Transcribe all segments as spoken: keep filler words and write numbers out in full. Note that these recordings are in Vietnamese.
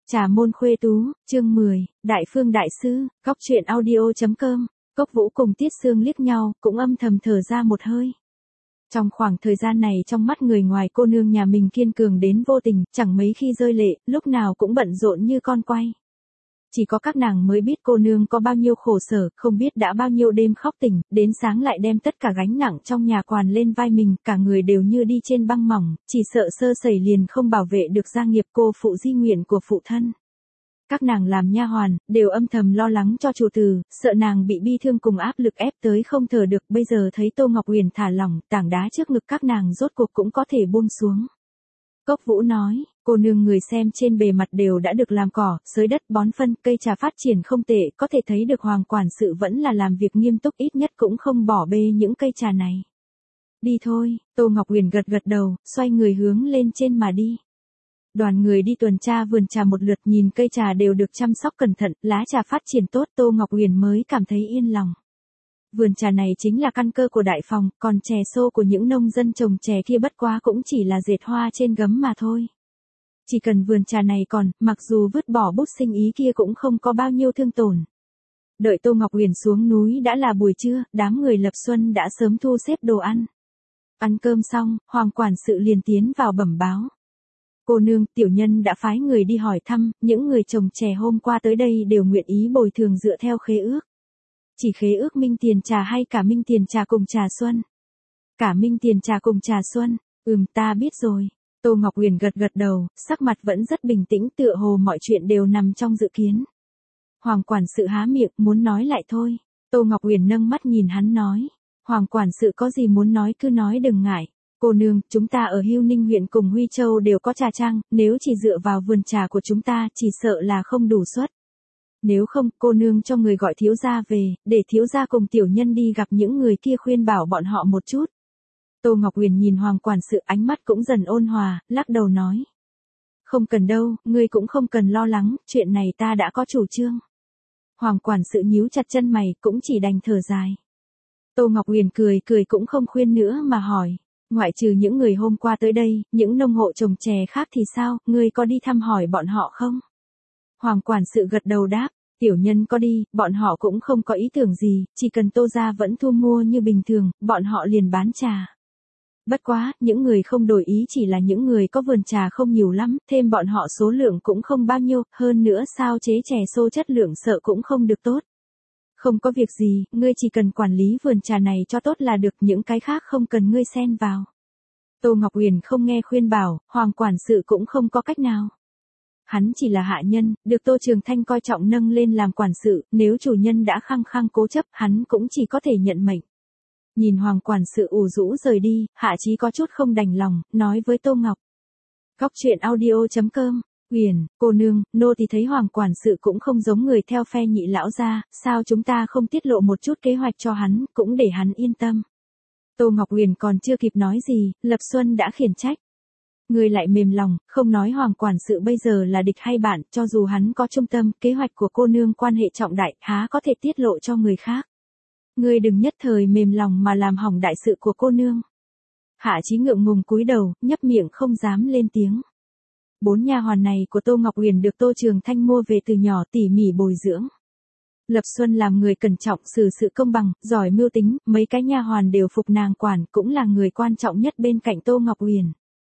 Trà môn khuê tú, chương mười, Đại Phương Đại Sư, Góc truyện audio.com, Cốc Vũ cùng Tiết Sương liếc nhau, cũng âm thầm thở ra một hơi. Trong khoảng thời gian này trong mắt người ngoài cô nương nhà mình kiên cường đến vô tình, chẳng mấy khi rơi lệ, lúc nào cũng bận rộn như con quay. Chỉ có các nàng mới biết cô nương có bao nhiêu khổ sở, không biết đã bao nhiêu đêm khóc tỉnh, đến sáng lại đem tất cả gánh nặng trong nhà quàn lên vai mình, cả người đều như đi trên băng mỏng, chỉ sợ sơ sẩy liền không bảo vệ được gia nghiệp cô phụ di nguyện của phụ thân. Các nàng làm nha hoàn, đều âm thầm lo lắng cho chủ tử, sợ nàng bị bi thương cùng áp lực ép tới không thở được, bây giờ thấy Tô Ngọc Uyển thả lỏng, tảng đá trước ngực các nàng rốt cuộc cũng có thể buông xuống. Cốc Vũ nói, cô nương người xem trên bề mặt đều đã được làm cỏ, xới đất bón phân, cây trà phát triển không tệ, có thể thấy được Hoàng quản sự vẫn là làm việc nghiêm túc, ít nhất cũng không bỏ bê những cây trà này. Đi thôi, Tô Ngọc Uyển gật gật đầu, xoay người hướng lên trên mà đi. Đoàn người đi tuần tra vườn trà một lượt, nhìn cây trà đều được chăm sóc cẩn thận, lá trà phát triển tốt, Tô Ngọc Uyển mới cảm thấy yên lòng. Vườn trà này chính là căn cơ của đại phòng, còn chè xô của những nông dân trồng chè kia bất quá cũng chỉ là dệt hoa trên gấm mà thôi. Chỉ cần vườn trà này còn, mặc dù vứt bỏ bút sinh ý kia cũng không có bao nhiêu thương tổn. Đợi Tô Ngọc Uyển xuống núi đã là buổi trưa, đám người Lập Xuân đã sớm thu xếp đồ ăn. Ăn cơm xong, Hoàng quản sự liền tiến vào bẩm báo. Cô nương, tiểu nhân đã phái người đi hỏi thăm, những người trồng chè hôm qua tới đây đều nguyện ý bồi thường dựa theo khế ước. Chỉ khế ước minh tiền trà hay cả minh tiền trà cùng trà xuân? Cả minh tiền trà cùng trà xuân, ừm ta biết rồi. Tô Ngọc Uyển gật gật đầu, sắc mặt vẫn rất bình tĩnh, tựa hồ mọi chuyện đều nằm trong dự kiến. Hoàng quản sự há miệng, muốn nói lại thôi. Tô Ngọc Uyển nâng mắt nhìn hắn nói. Hoàng quản sự có gì muốn nói cứ nói đừng ngại. Cô nương, chúng ta ở Hưu Ninh huyện cùng Huy Châu đều có trà trang, nếu chỉ dựa vào vườn trà của chúng ta chỉ sợ là không đủ suất. Nếu không, cô nương cho người gọi thiếu gia về, để thiếu gia cùng tiểu nhân đi gặp những người kia khuyên bảo bọn họ một chút. Tô Ngọc Uyển nhìn Hoàng quản sự, ánh mắt cũng dần ôn hòa, lắc đầu nói. Không cần đâu, ngươi cũng không cần lo lắng, chuyện này ta đã có chủ trương. Hoàng quản sự nhíu chặt chân mày, cũng chỉ đành thở dài. Tô Ngọc Uyển cười cười cũng không khuyên nữa mà hỏi. Ngoại trừ những người hôm qua tới đây, những nông hộ trồng chè khác thì sao, ngươi có đi thăm hỏi bọn họ không? Hoàng quản sự gật đầu đáp, tiểu nhân có đi, bọn họ cũng không có ý tưởng gì, chỉ cần Tô gia vẫn thu mua như bình thường, bọn họ liền bán trà. Bất quá, những người không đổi ý chỉ là những người có vườn trà không nhiều lắm, thêm bọn họ số lượng cũng không bao nhiêu, hơn nữa sao chế chè xô chất lượng sợ cũng không được tốt. Không có việc gì, ngươi chỉ cần quản lý vườn trà này cho tốt là được, những cái khác không cần ngươi xen vào. Tô Ngọc Uyển không nghe khuyên bảo, Hoàng quản sự cũng không có cách nào. Hắn chỉ là hạ nhân, được Tô Trường Thanh coi trọng nâng lên làm quản sự, nếu chủ nhân đã khăng khăng cố chấp, hắn cũng chỉ có thể nhận mệnh. Nhìn Hoàng quản sự ủ rũ rời đi, Hạ Chí có chút không đành lòng, nói với Tô Ngọc. Góc truyện audio.com, Uyển, cô nương, nô thì thấy Hoàng quản sự cũng không giống người theo phe Nhị lão gia, sao chúng ta không tiết lộ một chút kế hoạch cho hắn, cũng để hắn yên tâm. Tô Ngọc Uyển còn chưa kịp nói gì, Lập Xuân đã khiển trách. Người lại mềm lòng, không nói Hoàng quản sự bây giờ là địch hay bạn, cho dù hắn có trung tâm, kế hoạch của cô nương quan hệ trọng đại, há có thể tiết lộ cho người khác. Ngươi đừng nhất thời mềm lòng mà làm hỏng đại sự của cô nương. Hạ Chí ngượng ngùng cúi đầu, nhấp miệng không dám lên tiếng. Bốn nha hoàn này của Tô Ngọc Uyển được Tô Trường Thanh mua về từ nhỏ tỉ mỉ bồi dưỡng. Lập Xuân làm người cẩn trọng, xử sự công bằng, giỏi mưu tính, mấy cái nha hoàn đều phục nàng quản, cũng là người quan trọng nhất bên cạnh Tô Ngọc Uyển.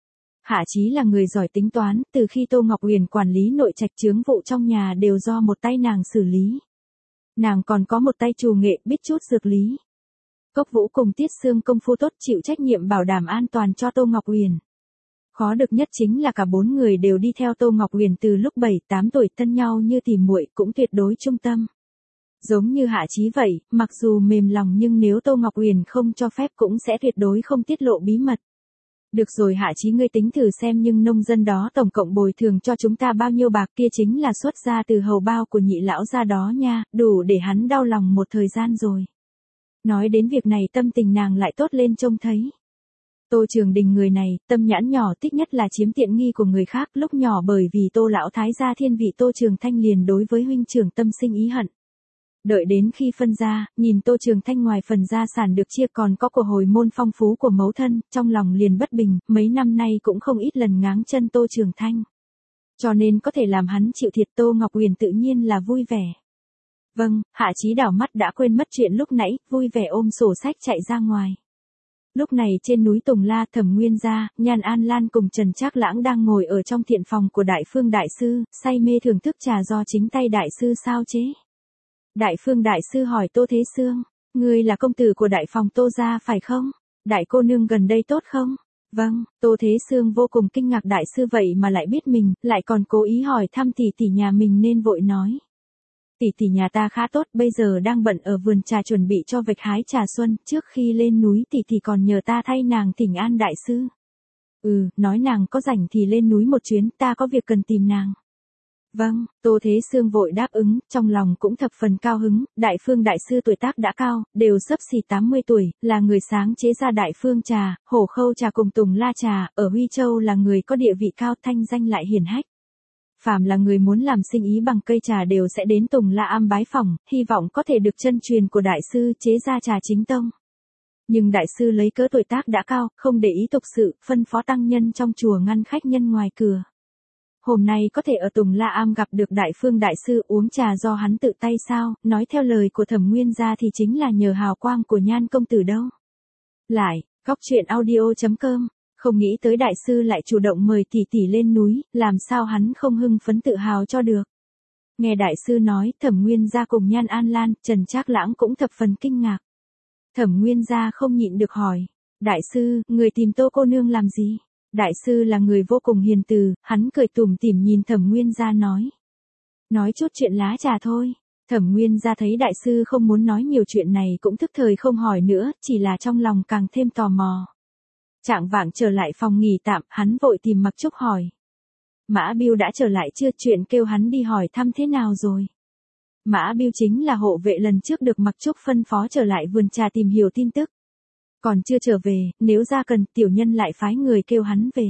Hạ Chí là người giỏi tính toán, từ khi Tô Ngọc Uyển quản lý nội trạch chướng vụ trong nhà đều do một tay nàng xử lý. Nàng còn có một tay trù nghệ, biết chút dược lý. Cốc Vũ cùng Tiết Sương công phu tốt, chịu trách nhiệm bảo đảm an toàn cho Tô Ngọc Uyển. Khó được nhất chính là cả bốn người đều đi theo Tô Ngọc Uyển từ lúc bảy tám tuổi, thân nhau như tỉ muội, cũng tuyệt đối trung tâm. Giống như Hạ Chí vậy, mặc dù mềm lòng nhưng nếu Tô Ngọc Uyển không cho phép cũng sẽ tuyệt đối không tiết lộ bí mật. Được rồi Hạ Chí, ngươi tính thử xem, nhưng nông dân đó tổng cộng bồi thường cho chúng ta bao nhiêu bạc, kia chính là xuất ra từ hầu bao của Nhị lão gia đó nha, đủ để hắn đau lòng một thời gian rồi. Nói đến việc này tâm tình nàng lại tốt lên trông thấy. Tô Trường Đình người này, tâm nhãn nhỏ, thích nhất là chiếm tiện nghi của người khác, lúc nhỏ bởi vì Tô lão thái gia thiên vị Tô Trường Thanh liền đối với huynh trưởng tâm sinh ý hận. Đợi đến khi phân gia, nhìn Tô Trường Thanh ngoài phần gia sản được chia còn có của hồi môn phong phú của mẫu thân, trong lòng liền bất bình, mấy năm nay cũng không ít lần ngáng chân Tô Trường Thanh. Cho nên có thể làm hắn chịu thiệt Tô Ngọc Huyền tự nhiên là vui vẻ. Vâng, Hạ Chí đảo mắt đã quên mất chuyện lúc nãy, vui vẻ ôm sổ sách chạy ra ngoài. Lúc này trên núi Tùng La, Thẩm Nguyên gia, Nhan An Lan cùng Trần Trác Lãng đang ngồi ở trong thiện phòng của Đại Phương Đại Sư, say mê thưởng thức trà do chính tay Đại Sư sao chế. Đại Phương Đại Sư hỏi Tô Thế Sương, ngươi là công tử của Đại phòng Tô gia phải không? Đại cô nương gần đây tốt không? Vâng, Tô Thế Sương vô cùng kinh ngạc Đại Sư vậy mà lại biết mình, lại còn cố ý hỏi thăm tỷ tỷ nhà mình nên vội nói. Tỷ tỷ nhà ta khá tốt, bây giờ đang bận ở vườn trà chuẩn bị cho vạch hái trà xuân, trước khi lên núi tỷ tỷ còn nhờ ta thay nàng thỉnh an Đại Sư. Ừ, nói nàng có rảnh thì lên núi một chuyến, ta có việc cần tìm nàng. Vâng, Tô Thế Sương vội đáp ứng, trong lòng cũng thập phần cao hứng, Đại Phương Đại Sư tuổi tác đã cao, đều xấp xỉ tám mươi tuổi, là người sáng chế ra Đại Phương trà, Hổ Khâu trà cùng Tùng La trà, ở Huy Châu là người có địa vị cao, thanh danh lại hiển hách. Phàm là người muốn làm sinh ý bằng cây trà đều sẽ đến Tùng La Am bái phỏng, hy vọng có thể được chân truyền của Đại Sư chế ra trà chính tông. Nhưng Đại Sư lấy cớ tuổi tác đã cao, không để ý tục sự, phân phó tăng nhân trong chùa ngăn khách nhân ngoài cửa. Hôm nay có thể ở Tùng La Am gặp được Đại Phương Đại Sư uống trà do hắn tự tay sao, nói theo lời của Thẩm Nguyên gia thì chính là nhờ hào quang của Nhan công tử đâu. Lại, góc truyện audio chấm com, không nghĩ tới Đại Sư lại chủ động mời tỷ tỷ lên núi, làm sao hắn không hưng phấn tự hào cho được. Nghe Đại Sư nói, Thẩm Nguyên gia cùng Nhan An Lan, Trần Trác Lãng cũng thập phần kinh ngạc. Thẩm Nguyên gia không nhịn được hỏi, Đại Sư, người tìm Tô cô nương làm gì? Đại Sư là người vô cùng hiền từ, hắn cười tủm tỉm nhìn Thẩm Nguyên gia nói. Nói chút chuyện lá trà thôi. Thẩm Nguyên gia thấy Đại Sư không muốn nói nhiều chuyện này cũng thức thời không hỏi nữa, chỉ là trong lòng càng thêm tò mò. Trạng vạng trở lại phòng nghỉ tạm, hắn vội tìm Mặc Trúc hỏi. Mã Biêu đã trở lại chưa, chuyện kêu hắn đi hỏi thăm thế nào rồi? Mã Biêu chính là hộ vệ lần trước được Mặc Trúc phân phó trở lại vườn trà tìm hiểu tin tức. Còn chưa trở về, nếu ra cần, tiểu nhân lại phái người kêu hắn về.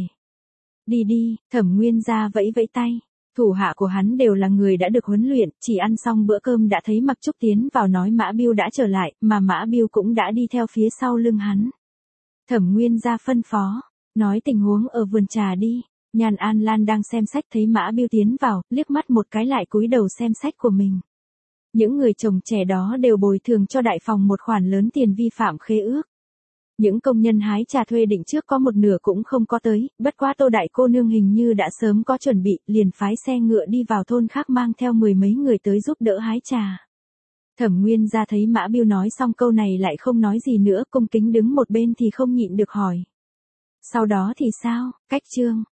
Đi đi, Thẩm Nguyên gia vẫy vẫy tay. Thủ hạ của hắn đều là người đã được huấn luyện, chỉ ăn xong bữa cơm đã thấy Mặc Trúc tiến vào nói Mã Biêu đã trở lại, mà Mã Biêu cũng đã đi theo phía sau lưng hắn. Thẩm Nguyên gia phân phó, nói tình huống ở vườn trà đi. Nhan An Lan đang xem sách thấy Mã Biêu tiến vào, liếc mắt một cái lại cúi đầu xem sách của mình. Những người chồng trẻ đó đều bồi thường cho đại phòng một khoản lớn tiền vi phạm khế ước. Những công nhân hái trà thuê định trước có một nửa cũng không có tới, bất quá Tô đại cô nương hình như đã sớm có chuẩn bị, liền phái xe ngựa đi vào thôn khác mang theo mười mấy người tới giúp đỡ hái trà. Thẩm Nguyên gia thấy Mã Biêu nói xong câu này lại không nói gì nữa, cung kính đứng một bên thì không nhịn được hỏi. Sau đó thì sao, cách chương.